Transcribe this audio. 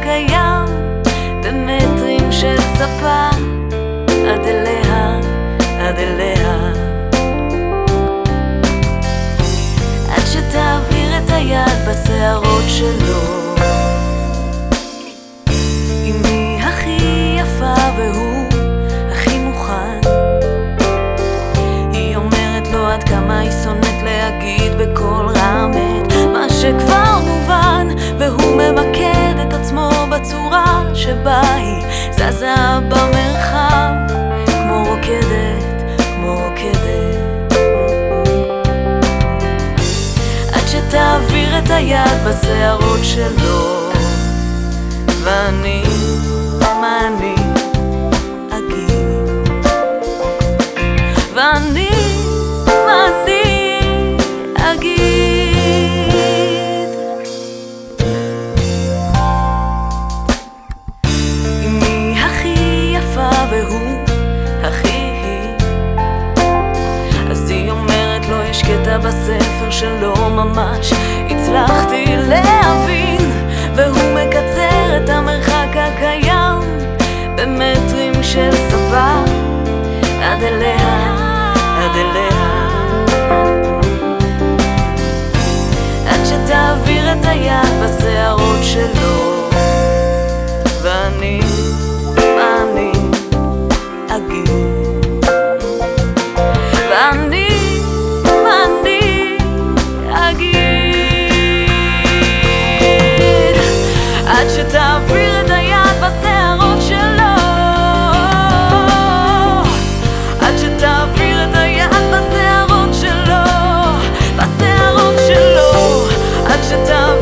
הקיים במטרים של ספה עד אליה, עד אליה, עד שתעביר את היד בשערות שלו. אמי הכי יפה והוא הכי מוכן, היא אומרת לו עד כמה היא שונאת להגיד בקול רם את מה שכבר מובן, והוא ממקד את עצמו בצורה שבה היא זזה במרחב כמו רוקדת, כמו רוקדת, עד שתעביר את היד בשערות שלו. ואני, מה אני אגיד? ואני, מה אני אגיד? אמי הכי יפה והוא הכי, אז היא אומרת לו יש קטע בספר שלא ממש הצלחתי להבין, והוא מקצר את המרחק הקיים במטרים של ספה עד אליה, עד אליה, עד שתעביר את היד בשערות שלו. ואני, מה אני אגיד? ואני, מה אני אגיד? עד שתעביר את היד בשערות שלו, עד שתעביר את היד בשערות שלו, בשערות שלו, עד שתעביר